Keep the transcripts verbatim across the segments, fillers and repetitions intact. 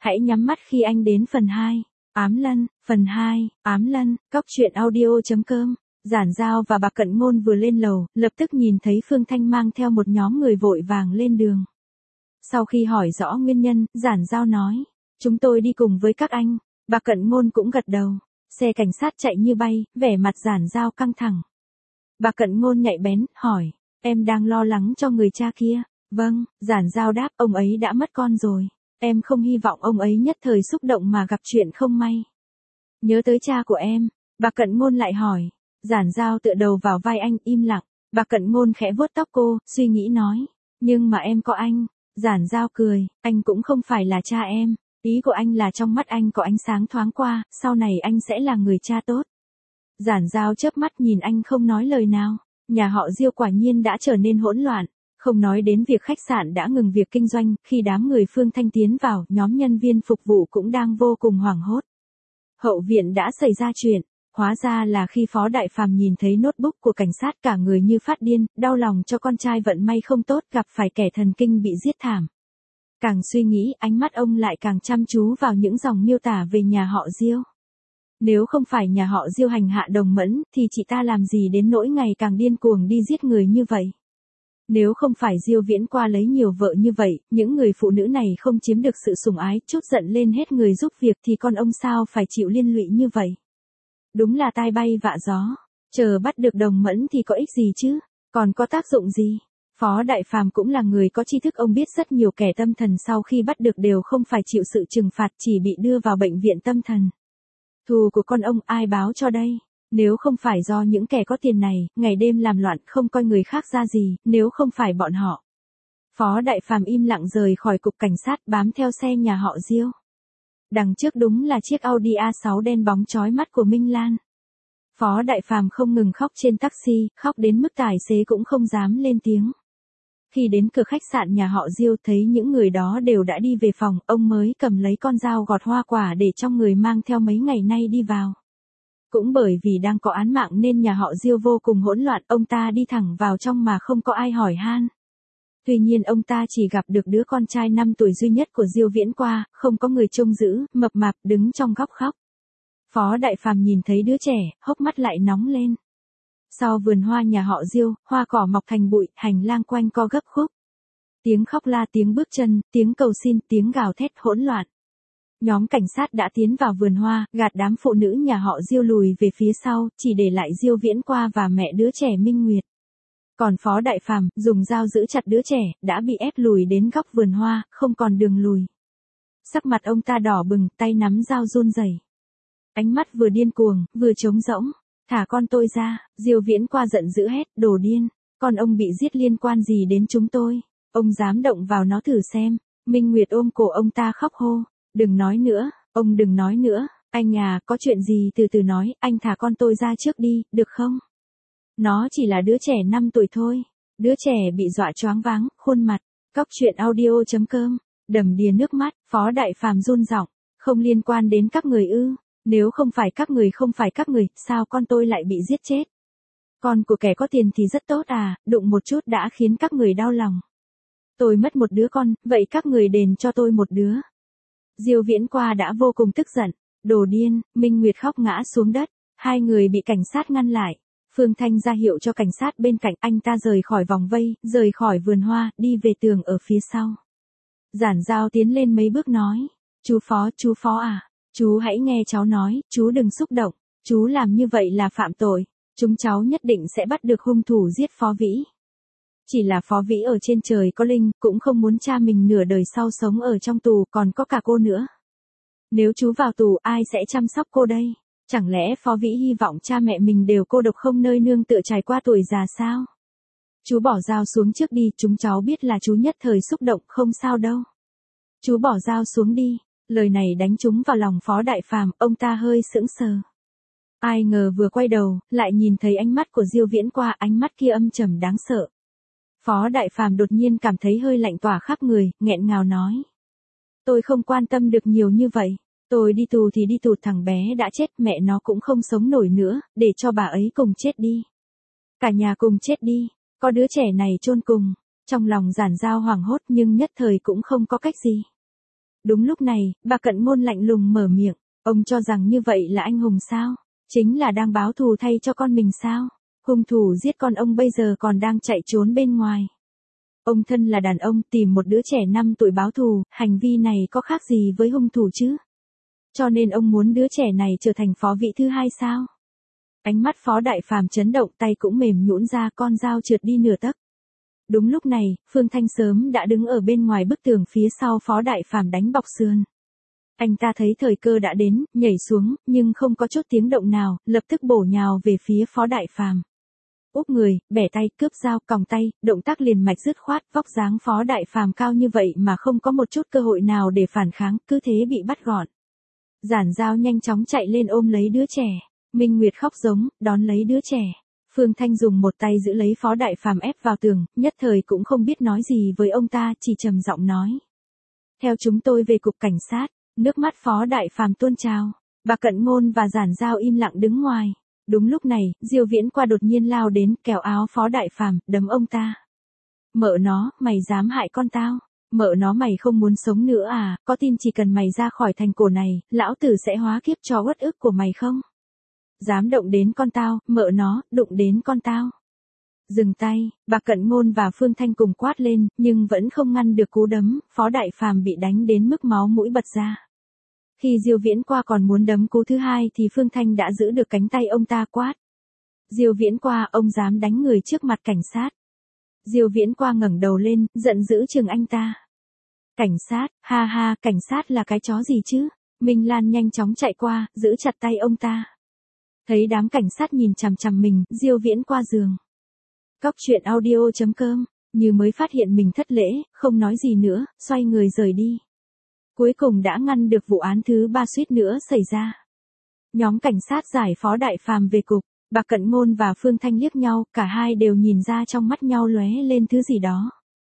Hãy nhắm mắt khi anh đến phần hai. Ám Lân, phần hai, Ám Lân, cóc truyện audio.com. Giản Giao và bà Cận Ngôn vừa lên lầu, lập tức nhìn thấy Phương Thanh mang theo một nhóm người vội vàng lên đường. Sau khi hỏi rõ nguyên nhân, Giản Giao nói, chúng tôi đi cùng với các anh. Bà Cận Ngôn cũng gật đầu. Xe cảnh sát chạy như bay, vẻ mặt Giản Giao căng thẳng. Bà Cận Ngôn nhạy bén, hỏi, em đang lo lắng cho người cha kia. Vâng, Giản Giao đáp, ông ấy đã mất con rồi. Em không hy vọng ông ấy nhất thời xúc động mà gặp chuyện không may. Nhớ tới cha của em, bà Cận Ngôn lại hỏi. Giản Giao tựa đầu vào vai anh, im lặng. Bà Cận Ngôn khẽ vuốt tóc cô, suy nghĩ nói, nhưng mà em có anh. Giản Giao cười, anh cũng không phải là cha em. Ý của anh là trong mắt anh có ánh sáng thoáng qua, sau này anh sẽ là người cha tốt. Giản Giao chớp mắt nhìn anh không nói lời nào. Nhà họ Diêu quả nhiên đã trở nên hỗn loạn. Không nói đến việc khách sạn đã ngừng việc kinh doanh, khi đám người Phương Thanh tiến vào, nhóm nhân viên phục vụ cũng đang vô cùng hoảng hốt. Hậu viện đã xảy ra chuyện, hóa ra là khi Phó Đại Phàm nhìn thấy notebook của cảnh sát cả người như phát điên, đau lòng cho con trai vận may không tốt gặp phải kẻ thần kinh bị giết thảm. Càng suy nghĩ, ánh mắt ông lại càng chăm chú vào những dòng miêu tả về nhà họ Diêu. Nếu không phải nhà họ Diêu hành hạ Đồng Mẫn, thì chị ta làm gì đến nỗi ngày càng điên cuồng đi giết người như vậy? Nếu không phải Diêu Viễn Qua lấy nhiều vợ như vậy, những người phụ nữ này không chiếm được sự sủng ái, chút giận lên hết người giúp việc thì con ông sao phải chịu liên lụy như vậy? Đúng là tai bay vạ gió, chờ bắt được Đồng Mẫn thì có ích gì chứ, còn có tác dụng gì? Phó Đại Phàm cũng là người có tri thức, ông biết rất nhiều kẻ tâm thần sau khi bắt được đều không phải chịu sự trừng phạt, chỉ bị đưa vào bệnh viện tâm thần. Thù của con ông ai báo cho đây? Nếu không phải do những kẻ có tiền này, ngày đêm làm loạn không coi người khác ra gì, nếu không phải bọn họ. Phó Đại Phàm im lặng rời khỏi cục cảnh sát bám theo xe nhà họ Diêu. Đằng trước đúng là chiếc Audi a sáu đen bóng chói mắt của Minh Lan. Phó Đại Phàm không ngừng khóc trên taxi, khóc đến mức tài xế cũng không dám lên tiếng. Khi đến cửa khách sạn nhà họ Diêu thấy những người đó đều đã đi về phòng, ông mới cầm lấy con dao gọt hoa quả để trong người mang theo mấy ngày nay đi vào. Cũng bởi vì đang có án mạng nên nhà họ Diêu vô cùng hỗn loạn, ông ta đi thẳng vào trong mà không có ai hỏi han. Tuy nhiên ông ta chỉ gặp được đứa con trai năm tuổi duy nhất của Diêu Viễn Qua, không có người trông giữ, mập mạp đứng trong góc khóc. Phó Đại Phàm nhìn thấy đứa trẻ, hốc mắt lại nóng lên. Sau vườn hoa nhà họ Diêu, hoa cỏ mọc thành bụi, hành lang quanh co gấp khúc. Tiếng khóc la, tiếng bước chân, tiếng cầu xin, tiếng gào thét hỗn loạn. Nhóm cảnh sát đã tiến vào vườn hoa, gạt đám phụ nữ nhà họ Diêu lùi về phía sau, chỉ để lại Diêu Viễn Qua và mẹ đứa trẻ Minh Nguyệt. Còn Phó Đại Phàm dùng dao giữ chặt đứa trẻ, đã bị ép lùi đến góc vườn hoa, không còn đường lùi. Sắc mặt ông ta đỏ bừng, tay nắm dao run rẩy. Ánh mắt vừa điên cuồng, vừa trống rỗng. Thả con tôi ra, Diêu Viễn Qua giận dữ hét, đồ điên, con ông bị giết liên quan gì đến chúng tôi, ông dám động vào nó thử xem. Minh Nguyệt ôm cổ ông ta khóc hô, đừng nói nữa, ông đừng nói nữa, anh à, có chuyện gì từ từ nói, anh thả con tôi ra trước đi, được không? Nó chỉ là đứa trẻ năm tuổi thôi. Đứa trẻ bị dọa choáng váng, khuôn mặt. Cóc truyện audio.com, đầm đìa nước mắt, Phó Đại Phàm run giọng, không liên quan đến các người ư? Nếu không phải các người không phải các người, sao con tôi lại bị giết chết? Con của kẻ có tiền thì rất tốt à, đụng một chút đã khiến các người đau lòng. Tôi mất một đứa con, vậy các người đền cho tôi một đứa. Diêu Viễn Qua đã vô cùng tức giận, đồ điên, Minh Nguyệt khóc ngã xuống đất, hai người bị cảnh sát ngăn lại. Phương Thanh ra hiệu cho cảnh sát bên cạnh, anh ta rời khỏi vòng vây, rời khỏi vườn hoa, đi về tường ở phía sau. Giản Giao tiến lên mấy bước nói, chú Phó, chú Phó à, chú hãy nghe cháu nói, chú đừng xúc động, chú làm như vậy là phạm tội, chúng cháu nhất định sẽ bắt được hung thủ giết Phó Vĩ. Chỉ là Phó Vĩ ở trên trời có linh, cũng không muốn cha mình nửa đời sau sống ở trong tù, còn có cả cô nữa. Nếu chú vào tù ai sẽ chăm sóc cô đây? Chẳng lẽ Phó Vĩ hy vọng cha mẹ mình đều cô độc không nơi nương tựa trải qua tuổi già sao? Chú bỏ dao xuống trước đi, chúng cháu biết là chú nhất thời xúc động, không sao đâu. Chú bỏ dao xuống đi, lời này đánh trúng vào lòng Phó Đại Phàm, ông ta hơi sững sờ. Ai ngờ vừa quay đầu, lại nhìn thấy ánh mắt của Diêu Viễn Qua, ánh mắt kia âm trầm đáng sợ. Phó Đại Phàm đột nhiên cảm thấy hơi lạnh tỏa khắp người, nghẹn ngào nói. Tôi không quan tâm được nhiều như vậy. Tôi đi tù thì đi tù, thằng bé đã chết, mẹ nó cũng không sống nổi nữa, để cho bà ấy cùng chết đi. Cả nhà cùng chết đi, có đứa trẻ này chôn cùng. Trong lòng Giản Giao hoảng hốt nhưng nhất thời cũng không có cách gì. Đúng lúc này, bà Cận Ngôn lạnh lùng mở miệng, ông cho rằng như vậy là anh hùng sao? Chính là đang báo thù thay cho con mình sao? Hung thủ giết con ông bây giờ còn đang chạy trốn bên ngoài. Ông thân là đàn ông tìm một đứa trẻ năm tuổi báo thù, hành vi này có khác gì với hung thủ chứ? Cho nên ông muốn đứa trẻ này trở thành phó vị thứ hai sao? Ánh mắt Phó Đại Phàm chấn động, tay cũng mềm nhũn ra, con dao trượt đi nửa tấc. Đúng lúc này, Phương Thanh sớm đã đứng ở bên ngoài bức tường phía sau Phó Đại Phàm đánh bọc sườn. Anh ta thấy thời cơ đã đến, nhảy xuống, nhưng không có chút tiếng động nào, lập tức bổ nhào về phía Phó Đại Phàm. Úp người, bẻ tay, cướp dao, còng tay, động tác liền mạch dứt khoát, vóc dáng Phó Đại Phàm cao như vậy mà không có một chút cơ hội nào để phản kháng, cứ thế bị bắt gọn. Giản Dao nhanh chóng chạy lên ôm lấy đứa trẻ. Minh Nguyệt khóc giống, đón lấy đứa trẻ. Phương Thanh dùng một tay giữ lấy Phó Đại Phàm ép vào tường, nhất thời cũng không biết nói gì với ông ta, chỉ trầm giọng nói. Theo chúng tôi về cục cảnh sát. Nước mắt Phó Đại Phàm tuôn trào. Bà Cận Ngôn và Giản Dao im lặng đứng ngoài. Đúng lúc này, Diêu Viễn qua đột nhiên lao đến, kéo áo Phó Đại Phàm, đấm ông ta. Mợ nó, mày dám hại con tao. Mợ nó, mày không muốn sống nữa à, có tin chỉ cần mày ra khỏi thành cổ này, lão tử sẽ hóa kiếp cho uất ức của mày không? Dám động đến con tao, mợ nó, đụng đến con tao. Dừng tay, bà Cận Ngôn và Phương Thanh cùng quát lên, nhưng vẫn không ngăn được cú đấm, Phó Đại Phàm bị đánh đến mức máu mũi bật ra. Khi Diêu Viễn qua còn muốn đấm cú thứ hai thì Phương Thanh đã giữ được cánh tay ông ta, quát. Diêu Viễn qua, ông dám đánh người trước mặt cảnh sát. Diêu Viễn qua ngẩng đầu lên, giận dữ trừng anh ta. Cảnh sát, ha ha, cảnh sát là cái chó gì chứ? Minh Lan nhanh chóng chạy qua, giữ chặt tay ông ta. Thấy đám cảnh sát nhìn chằm chằm mình, Diêu Viễn qua giường. Cóc truyện audio chấm com, như mới phát hiện mình thất lễ, không nói gì nữa, xoay người rời đi. Cuối cùng đã ngăn được vụ án thứ ba suýt nữa xảy ra. Nhóm cảnh sát giải Phó Đại Phàm về cục, bà Cận Ngôn và Phương Thanh liếc nhau, cả hai đều nhìn ra trong mắt nhau lóe lên thứ gì đó.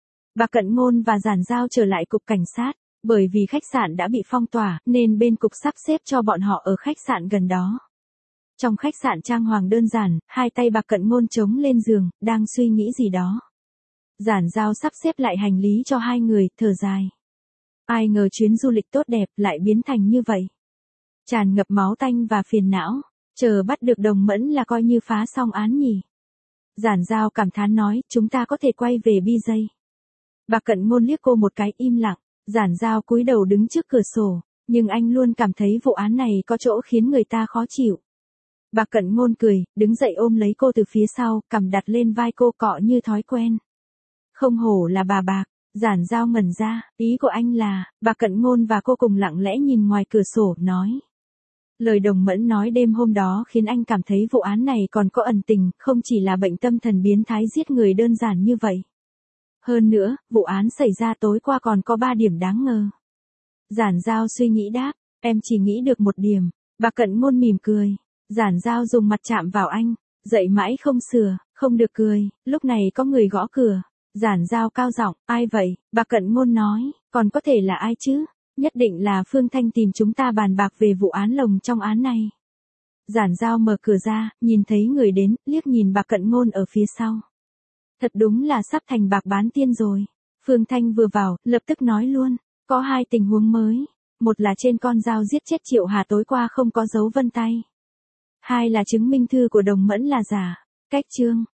Bà Cận Ngôn và Giản Dao trở lại cục cảnh sát, bởi vì khách sạn đã bị phong tỏa, nên bên cục sắp xếp cho bọn họ ở khách sạn gần đó. Trong khách sạn trang hoàng đơn giản, hai tay bà Cận Ngôn chống lên giường, đang suy nghĩ gì đó. Giản Dao sắp xếp lại hành lý cho hai người, thở dài. Ai ngờ chuyến du lịch tốt đẹp lại biến thành như vậy. Tràn ngập máu tanh và phiền não, chờ bắt được Đồng Mẫn là coi như phá xong án nhỉ. Giản Dao cảm thán nói, chúng ta có thể quay về bi giây. Bà Cận Ngôn liếc cô một cái, im lặng. Giản Dao cúi đầu đứng trước cửa sổ, nhưng anh luôn cảm thấy vụ án này có chỗ khiến người ta khó chịu. Bà Cận Ngôn cười, đứng dậy ôm lấy cô từ phía sau, cằm đặt lên vai cô, cọ như thói quen. Không hổ là bà bạc. Giản Dao ngẩn ra, ý của anh là, bà Cận Ngôn và cô cùng lặng lẽ nhìn ngoài cửa sổ, nói. Lời Đồng Mẫn nói đêm hôm đó khiến anh cảm thấy vụ án này còn có ẩn tình, không chỉ là bệnh tâm thần biến thái giết người đơn giản như vậy. Hơn nữa, vụ án xảy ra tối qua còn có ba điểm đáng ngờ. Giản Dao suy nghĩ đáp, em chỉ nghĩ được một điểm. Bà Cận Ngôn mỉm cười. Giản Dao dùng mặt chạm vào anh, dậy mãi không sửa, không được cười. Lúc này có người gõ cửa. Giản Dao cao giọng, ai vậy? Bà Cận Ngôn nói, còn có thể là ai chứ? Nhất định là Phương Thanh tìm chúng ta bàn bạc về vụ án lồng trong án này. Giản Dao mở cửa ra, nhìn thấy người đến, liếc nhìn bà Cận Ngôn ở phía sau. Thật đúng là sắp thành bạc bán tiên rồi. Phương Thanh vừa vào, lập tức nói luôn, có hai tình huống mới. Một là trên con dao giết chết Triệu Hà tối qua không có dấu vân tay. Hai là chứng minh thư của Đồng Mẫn là giả. Cách chương.